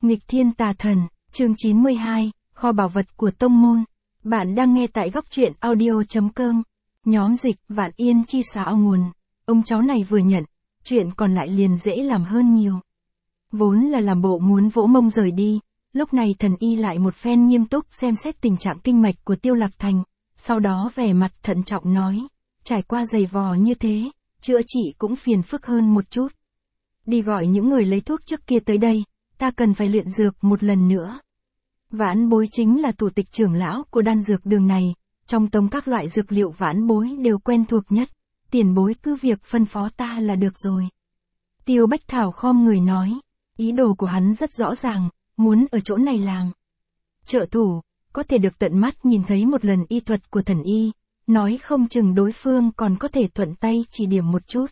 Nghịch thiên tà thần, chương 92, kho bảo vật của tông môn. Bạn đang nghe tại góc truyện audio.com. Nhóm dịch Vạn Yên chi xảo nguồn. Ông cháu này vừa nhận, chuyện còn lại liền dễ làm hơn nhiều. Vốn là làm bộ muốn vỗ mông rời đi, lúc này thần y lại một phen nghiêm túc xem xét tình trạng kinh mạch của Tiêu Lạc Thành, sau đó vẻ mặt thận trọng nói, trải qua dày vò như thế, chữa trị cũng phiền phức hơn một chút. Đi gọi những người lấy thuốc trước kia tới đây, ta cần phải luyện dược một lần nữa. Vãn Bối chính là thủ tịch trưởng lão của đan dược đường này, trong tông các loại dược liệu Vãn Bối đều quen thuộc nhất, tiền bối cứ việc phân phó ta là được rồi. Tiêu Bách Thảo khom người nói, ý đồ của hắn rất rõ ràng, muốn ở chỗ này làm trợ thủ, có thể được tận mắt nhìn thấy một lần y thuật của thần y, nói không chừng đối phương còn có thể thuận tay chỉ điểm một chút.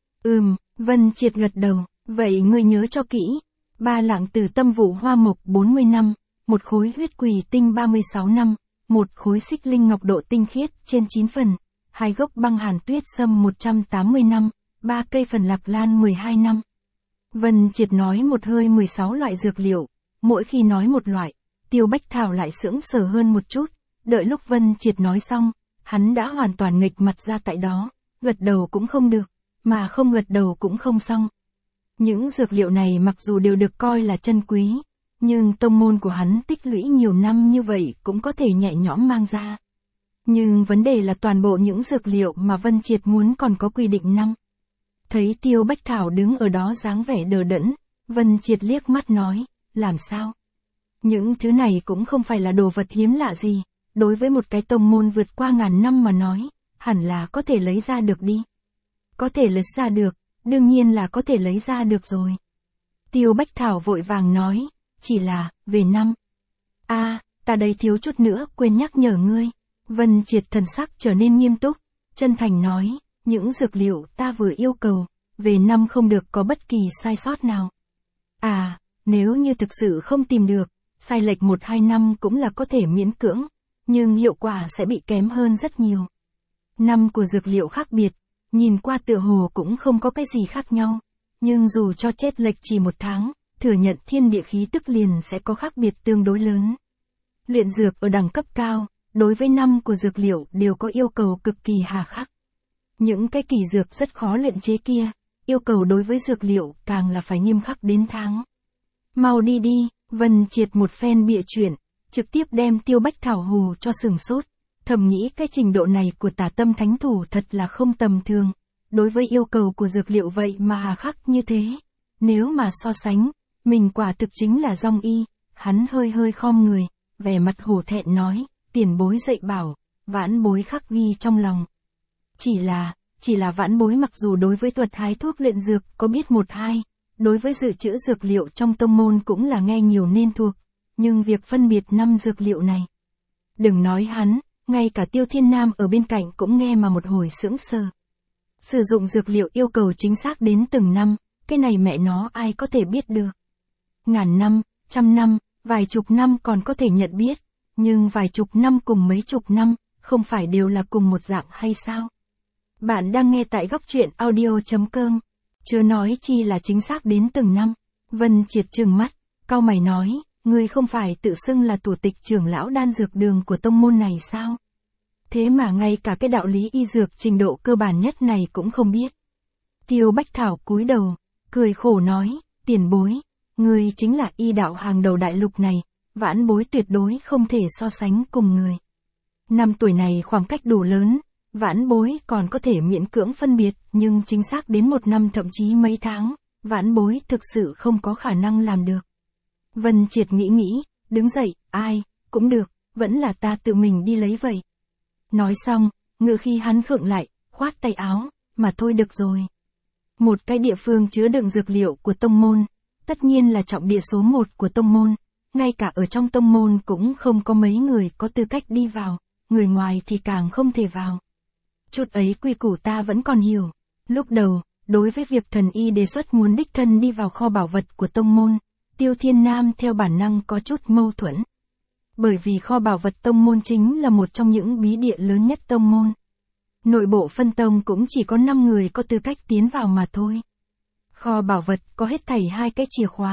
Vân Triệt gật đầu, vậy ngươi nhớ cho kỹ, 3 lạng từ tâm vụ hoa mộc 40 năm, một khối huyết quỳ tinh 36 năm, một khối xích linh ngọc độ tinh khiết trên 9 phần, 2 gốc băng hàn tuyết sâm 180 năm, 3 cây phần lạc lan 12 năm. Vân Triệt nói một hơi 16 loại dược liệu, mỗi khi nói một loại, Tiêu Bách Thảo lại sững sờ hơn một chút, đợi lúc Vân Triệt nói xong, hắn đã hoàn toàn nghịch mặt ra tại đó, gật đầu cũng không được, mà không gật đầu cũng không xong. Những dược liệu này mặc dù đều được coi là chân quý, nhưng tông môn của hắn tích lũy nhiều năm như vậy cũng có thể nhẹ nhõm mang ra. Nhưng vấn đề là toàn bộ những dược liệu mà Vân Triệt muốn còn có quy định năm. Thấy Tiêu Bách Thảo đứng ở đó dáng vẻ đờ đẫn, Vân Triệt liếc mắt nói, làm sao? Những thứ này cũng không phải là đồ vật hiếm lạ gì, đối với một cái tông môn vượt qua ngàn năm mà nói, hẳn là có thể lấy ra được đi. Có thể lấy ra được, đương nhiên là có thể lấy ra được rồi. Tiêu Bách Thảo vội vàng nói, chỉ là, về năm. Ta đây thiếu chút nữa quên nhắc nhở ngươi. Vân Triệt thần sắc trở nên nghiêm túc, chân thành nói, những dược liệu ta vừa yêu cầu, về năm không được có bất kỳ sai sót nào. Nếu như thực sự không tìm được, sai lệch 1-2 năm cũng là có thể miễn cưỡng, nhưng hiệu quả sẽ bị kém hơn rất nhiều. Năm của dược liệu khác biệt, nhìn qua tựa hồ cũng không có cái gì khác nhau, nhưng dù cho chết lệch chỉ 1 tháng, thừa nhận thiên địa khí tức liền sẽ có khác biệt tương đối lớn. Luyện dược ở đẳng cấp cao, đối với năm của dược liệu đều có yêu cầu cực kỳ hà khắc. Những cái kỳ dược rất khó luyện chế kia, yêu cầu đối với dược liệu càng là phải nghiêm khắc đến tháng. Mau đi đi, Vân Triệt một phen bịa chuyện, trực tiếp đem Tiêu Bách Thảo hù cho sừng sốt. Thầm nghĩ cái trình độ này của Tả Tâm Thánh Thủ thật là không tầm thường, đối với yêu cầu của dược liệu vậy mà hà khắc như thế. Nếu mà so sánh, mình quả thực chính là dong y. Hắn hơi khom người, vẻ mặt hổ thẹn nói, tiền bối dạy bảo, Vãn Bối khắc ghi trong lòng. Chỉ là Vãn Bối mặc dù đối với thuật hái thuốc luyện dược có biết 1-2, đối với dự trữ dược liệu trong tông môn cũng là nghe nhiều nên thuộc, nhưng việc phân biệt 5 dược liệu này. Đừng nói hắn, ngay cả Tiêu Thiên Nam ở bên cạnh cũng nghe mà một hồi sững sờ. Sử dụng dược liệu yêu cầu chính xác đến từng năm, cái này mẹ nó ai có thể biết được. Ngàn năm, trăm năm, vài chục năm còn có thể nhận biết, nhưng vài chục năm cùng mấy chục năm, không phải đều là cùng một dạng hay sao? Bạn đang nghe tại góc truyện audio.com, chớ nói chi là chính xác đến từng năm. Vân Triệt trừng mắt, cau mày nói, ngươi không phải tự xưng là thủ tịch trưởng lão đan dược đường của tông môn này sao? Thế mà ngay cả cái đạo lý y dược trình độ cơ bản nhất này cũng không biết. Tiêu Bách Thảo cúi đầu, cười khổ nói, tiền bối, ngươi chính là y đạo hàng đầu đại lục này, Vãn Bối tuyệt đối không thể so sánh cùng người. Năm tuổi này khoảng cách đủ lớn, Vãn Bối còn có thể miễn cưỡng phân biệt, nhưng chính xác đến 1 năm thậm chí mấy tháng, Vãn Bối thực sự không có khả năng làm được. Vân Triệt nghĩ, đứng dậy, ai, cũng được, vẫn là ta tự mình đi lấy vậy. Nói xong, ngự khi hắn khựng lại, khoát tay áo, mà thôi được rồi. Một cái địa phương chứa đựng dược liệu của tông môn, tất nhiên là trọng địa số 1 của tông môn, ngay cả ở trong tông môn cũng không có mấy người có tư cách đi vào, người ngoài thì càng không thể vào. Chút ấy quy củ ta vẫn còn hiểu. Lúc đầu, đối với việc thần y đề xuất muốn đích thân đi vào kho bảo vật của tông môn, Tiêu Thiên Nam theo bản năng có chút mâu thuẫn. Bởi vì kho bảo vật tông môn chính là một trong những bí địa lớn nhất tông môn. Nội bộ phân tông cũng chỉ có 5 người có tư cách tiến vào mà thôi. Kho bảo vật có hết thảy 2 cái chìa khóa,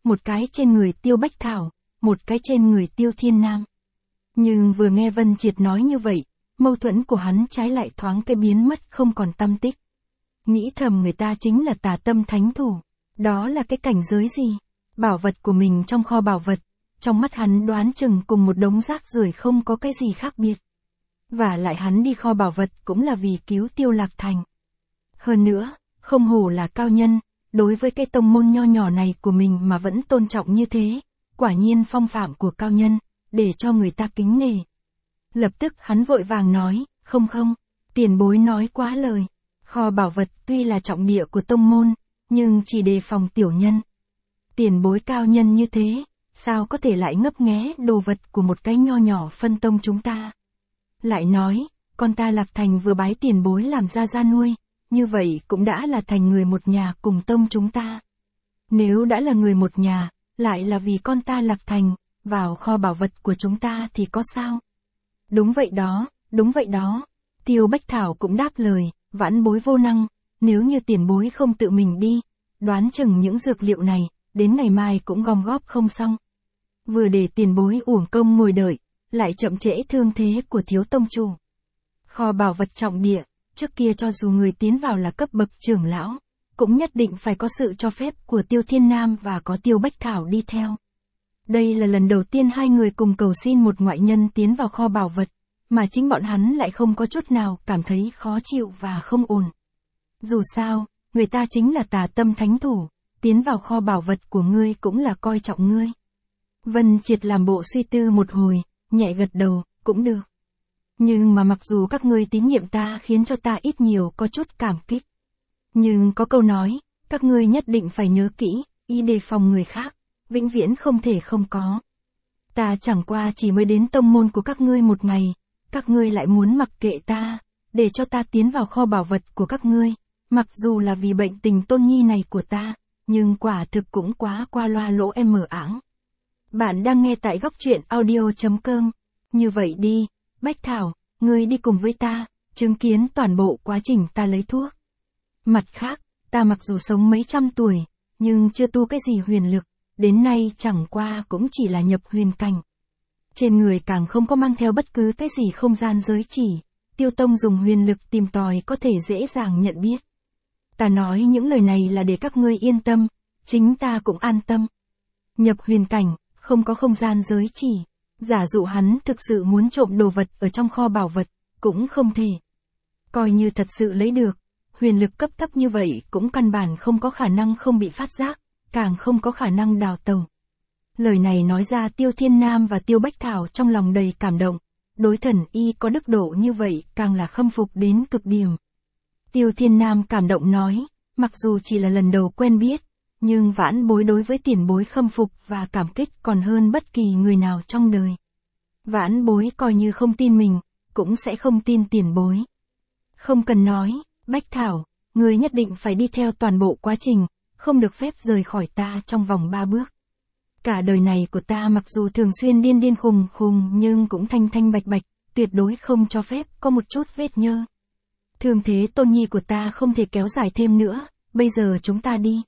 một cái trên người Tiêu Bách Thảo, một cái trên người Tiêu Thiên Nam. Nhưng vừa nghe Vân Triệt nói như vậy, mâu thuẫn của hắn trái lại thoáng cái biến mất không còn tăm tích. Nghĩ thầm người ta chính là tà tâm thánh thủ. Đó là cái cảnh giới gì? Bảo vật của mình trong kho bảo vật, trong mắt hắn đoán chừng cùng một đống rác rưởi không có cái gì khác biệt. Và lại hắn đi kho bảo vật cũng là vì cứu Tiêu Lạc Thành. Hơn nữa, không hổ là cao nhân, đối với cái tông môn nho nhỏ này của mình mà vẫn tôn trọng như thế, quả nhiên phong phạm của cao nhân, để cho người ta kính nể. Lập tức hắn vội vàng nói, không, tiền bối nói quá lời. Kho bảo vật tuy là trọng địa của tông môn, nhưng chỉ đề phòng tiểu nhân. Tiền bối cao nhân như thế, sao có thể lại ngấp nghé đồ vật của một cái nho nhỏ phân tông chúng ta. Lại nói, con ta Lạc Thành vừa bái tiền bối làm gia nuôi, như vậy cũng đã là thành người một nhà cùng tông chúng ta. Nếu đã là người một nhà, lại là vì con ta Lạc Thành, vào kho bảo vật của chúng ta thì có sao? Đúng vậy đó. Tiêu Bách Thảo cũng đáp lời, vãn bối vô năng, nếu như tiền bối không tự mình đi, đoán chừng những dược liệu này, đến ngày mai cũng gom góp không xong. Vừa để tiền bối uổng công ngồi đợi, lại chậm trễ thương thế của thiếu tông chủ. Kho bảo vật trọng địa, trước kia cho dù người tiến vào là cấp bậc trưởng lão, cũng nhất định phải có sự cho phép của Tiêu Thiên Nam và có Tiêu Bách Thảo đi theo. Đây là lần đầu tiên hai người cùng cầu xin một ngoại nhân tiến vào kho bảo vật, mà chính bọn hắn lại không có chút nào cảm thấy khó chịu và không ổn. Dù sao, người ta chính là tà tâm thánh thủ, tiến vào kho bảo vật của ngươi cũng là coi trọng ngươi. Vân Triệt làm bộ suy tư một hồi, nhẹ gật đầu, cũng được. Nhưng mà mặc dù các ngươi tín nhiệm ta khiến cho ta ít nhiều có chút cảm kích. Nhưng có câu nói, các ngươi nhất định phải nhớ kỹ, y đề phòng người khác, vĩnh viễn không thể không có. Ta chẳng qua chỉ mới đến tông môn của các ngươi một ngày, các ngươi lại muốn mặc kệ ta, để cho ta tiến vào kho bảo vật của các ngươi, mặc dù là vì bệnh tình tôn nhi này của ta, nhưng quả thực cũng quá qua loa lỗ em mở áng. Bạn đang nghe tại góc truyện audio.com. Như vậy đi, Bách Thảo, ngươi đi cùng với ta, chứng kiến toàn bộ quá trình ta lấy thuốc. Mặt khác, ta mặc dù sống mấy trăm tuổi, nhưng chưa tu cái gì huyền lực, đến nay chẳng qua cũng chỉ là nhập huyền cảnh. Trên người càng không có mang theo bất cứ cái gì không gian giới chỉ, Tiêu Tông dùng huyền lực tìm tòi có thể dễ dàng nhận biết. Ta nói những lời này là để các ngươi yên tâm, chính ta cũng an tâm. Nhập huyền cảnh, không có không gian giới chỉ, giả dụ hắn thực sự muốn trộm đồ vật ở trong kho bảo vật, cũng không thể. Coi như thật sự lấy được, huyền lực cấp thấp như vậy cũng căn bản không có khả năng không bị phát giác, càng không có khả năng đào tẩu. Lời này nói ra Tiêu Thiên Nam và Tiêu Bách Thảo trong lòng đầy cảm động, đối thần y có đức độ như vậy càng là khâm phục đến cực điểm. Tiêu Thiên Nam cảm động nói, mặc dù chỉ là lần đầu quen biết, nhưng vãn bối đối với tiền bối khâm phục và cảm kích còn hơn bất kỳ người nào trong đời. Vãn bối coi như không tin mình, cũng sẽ không tin tiền bối. Không cần nói, Bách Thảo, người nhất định phải đi theo toàn bộ quá trình, không được phép rời khỏi ta trong vòng 3 bước. Cả đời này của ta mặc dù thường xuyên điên khùng nhưng cũng thanh bạch, tuyệt đối không cho phép có một chút vết nhơ. Thương thế tôn nhi của ta không thể kéo dài thêm nữa, bây giờ chúng ta đi.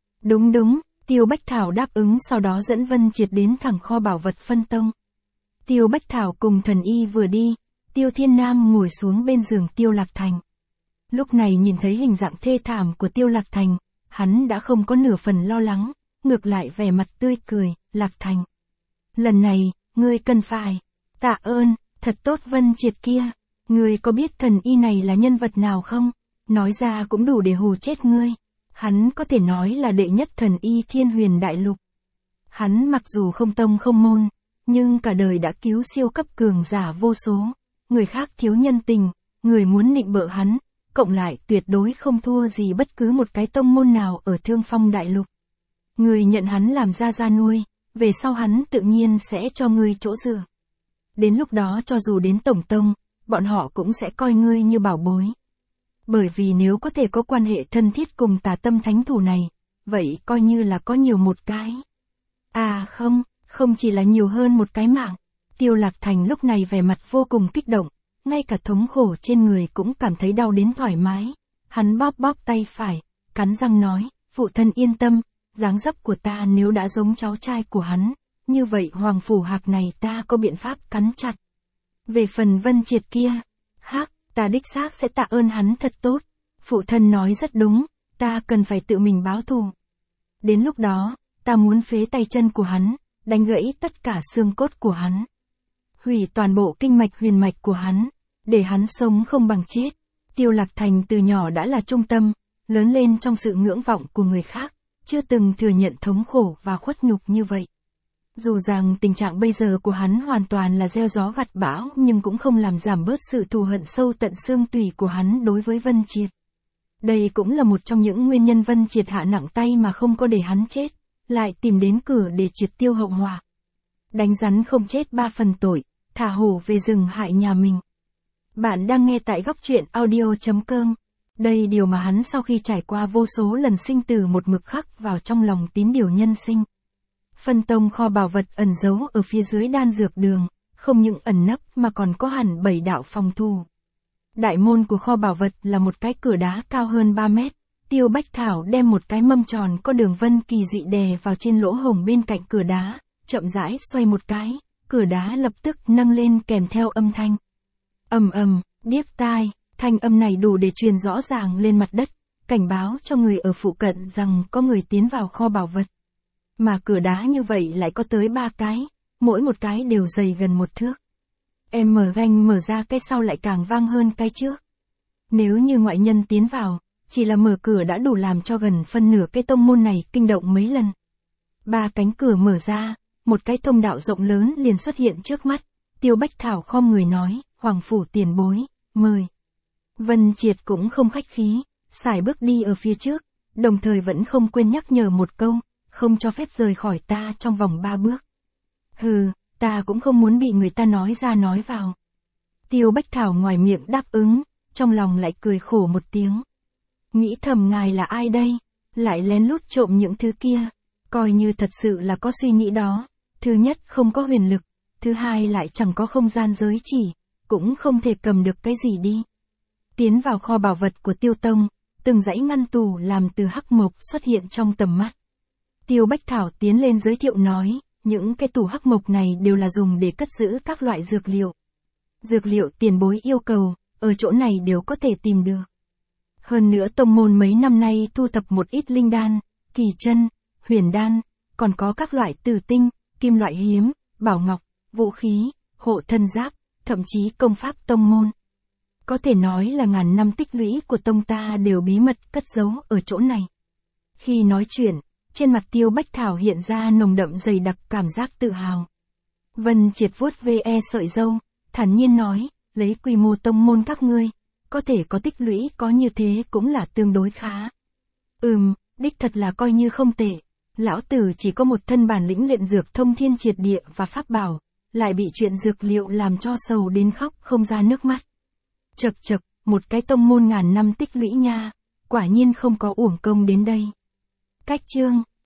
Đúng, Tiêu Bách Thảo đáp ứng sau đó dẫn Vân Triệt đến thẳng kho bảo vật phân tông. Tiêu Bách Thảo cùng thần y vừa đi, Tiêu Thiên Nam ngồi xuống bên giường Tiêu Lạc Thành. Lúc này nhìn thấy hình dạng thê thảm của Tiêu Lạc Thành, hắn đã không có nửa phần lo lắng, ngược lại vẻ mặt tươi cười, Lạc Thành. Lần này, ngươi cần phải, tạ ơn, thật tốt Vân Triệt kia, ngươi có biết thần y này là nhân vật nào không? Nói ra cũng đủ để hù chết ngươi. Hắn có thể nói là đệ nhất thần y Thiên Huyền Đại Lục. Hắn mặc dù không tông không môn, nhưng cả đời đã cứu siêu cấp cường giả vô số, người khác thiếu nhân tình, người muốn nịnh bợ hắn, cộng lại tuyệt đối không thua gì bất cứ một cái tông môn nào ở Thương Phong Đại Lục. Người nhận hắn làm gia nuôi, về sau hắn tự nhiên sẽ cho ngươi chỗ dựa. Đến lúc đó cho dù đến tổng tông, bọn họ cũng sẽ coi ngươi như bảo bối. Bởi vì nếu có thể có quan hệ thân thiết cùng tà tâm thánh thủ này, vậy coi như là có nhiều một cái. À không chỉ là nhiều hơn một cái mạng. Tiêu Lạc Thành lúc này vẻ mặt vô cùng kích động, ngay cả thống khổ trên người cũng cảm thấy đau đến thoải mái. Hắn bóp tay phải, cắn răng nói, phụ thân yên tâm, dáng dấp của ta nếu đã giống cháu trai của hắn, như vậy Hoàng Phủ Hạc này ta có biện pháp cắn chặt. Về phần Vân Triệt kia, ta đích xác sẽ tạ ơn hắn thật tốt. Phụ thân nói rất đúng, ta cần phải tự mình báo thù. Đến lúc đó, ta muốn phế tay chân của hắn, đánh gãy tất cả xương cốt của hắn. Hủy toàn bộ kinh mạch huyền mạch của hắn, để hắn sống không bằng chết. Tiêu Lạc Thành từ nhỏ đã là trung tâm, lớn lên trong sự ngưỡng vọng của người khác, chưa từng thừa nhận thống khổ và khuất nhục như vậy. Dù rằng tình trạng bây giờ của hắn hoàn toàn là gieo gió gặt bão nhưng cũng không làm giảm bớt sự thù hận sâu tận xương tủy của hắn đối với Vân Triệt. Đây cũng là một trong những nguyên nhân Vân Triệt hạ nặng tay mà không có để hắn chết, lại tìm đến cửa để triệt tiêu hậu họa. Đánh rắn không chết 3 phần tội, thả hổ về rừng hại nhà mình. Bạn đang nghe tại góc truyện audio.com. Đây điều mà hắn sau khi trải qua vô số lần sinh tử một mực khắc vào trong lòng tín điều nhân sinh. Phân tông kho bảo vật ẩn giấu ở phía dưới đan dược đường, không những ẩn nấp mà còn có hẳn 7 đạo phòng thủ. Đại môn của kho bảo vật là một cái cửa đá cao hơn 3 mét. Tiêu Bách Thảo đem một cái mâm tròn có đường vân kỳ dị đè vào trên lỗ hổng bên cạnh cửa đá, chậm rãi xoay một cái, cửa đá lập tức nâng lên kèm theo âm thanh. Ầm ầm, điếc tai, thanh âm này đủ để truyền rõ ràng lên mặt đất, cảnh báo cho người ở phụ cận rằng có người tiến vào kho bảo vật. Mà cửa đá như vậy lại có tới 3 cái, mỗi một cái đều dày gần 1 thước. Em mở ganh mở ra cái sau lại càng vang hơn cái trước. Nếu như ngoại nhân tiến vào, chỉ là mở cửa đã đủ làm cho gần phân nửa cái tông môn này kinh động mấy lần. 3 cánh cửa mở ra, một cái thông đạo rộng lớn liền xuất hiện trước mắt. Tiêu Bách Thảo khom người nói, Hoàng Phủ tiền bối, mời. Vân Triệt cũng không khách khí, sải bước đi ở phía trước, đồng thời vẫn không quên nhắc nhở một câu, không cho phép rời khỏi ta trong vòng 3 bước. Hừ, ta cũng không muốn bị người ta nói ra nói vào. Tiêu Bách Thảo ngoài miệng đáp ứng, trong lòng lại cười khổ một tiếng. Nghĩ thầm ngài là ai đây, lại lén lút trộm những thứ kia, coi như thật sự là có suy nghĩ đó. Thứ nhất không có huyền lực, thứ hai lại chẳng có không gian giới chỉ, cũng không thể cầm được cái gì đi. Tiến vào kho bảo vật của Tiêu Tông, từng dãy ngăn tủ làm từ hắc mộc xuất hiện trong tầm mắt. Tiêu Bách Thảo tiến lên giới thiệu nói, những cái tủ hắc mộc này đều là dùng để cất giữ các loại dược liệu. Dược liệu tiền bối yêu cầu, ở chỗ này đều có thể tìm được. Hơn nữa tông môn mấy năm nay thu thập một ít linh đan, kỳ chân, huyền đan, còn có các loại tử tinh, kim loại hiếm, bảo ngọc, vũ khí, hộ thân giáp, thậm chí công pháp tông môn. Có thể nói là ngàn năm tích lũy của tông ta đều bí mật cất giấu ở chỗ này. Khi nói chuyện, trên mặt Tiêu Bách Thảo hiện ra nồng đậm dày đặc cảm giác tự hào. Vân Triệt vuốt ve sợi râu, thản nhiên nói, lấy quy mô tông môn các ngươi, có thể có tích lũy có như thế cũng là tương đối khá. Đích thật là coi như không tệ. Lão tử chỉ có một thân bản lĩnh luyện dược thông thiên triệt địa và pháp bảo, lại bị chuyện dược liệu làm cho sầu đến khóc không ra nước mắt. Chậc, một cái tông môn ngàn năm tích lũy nha, quả nhiên không có uổng công đến đây. Cách chương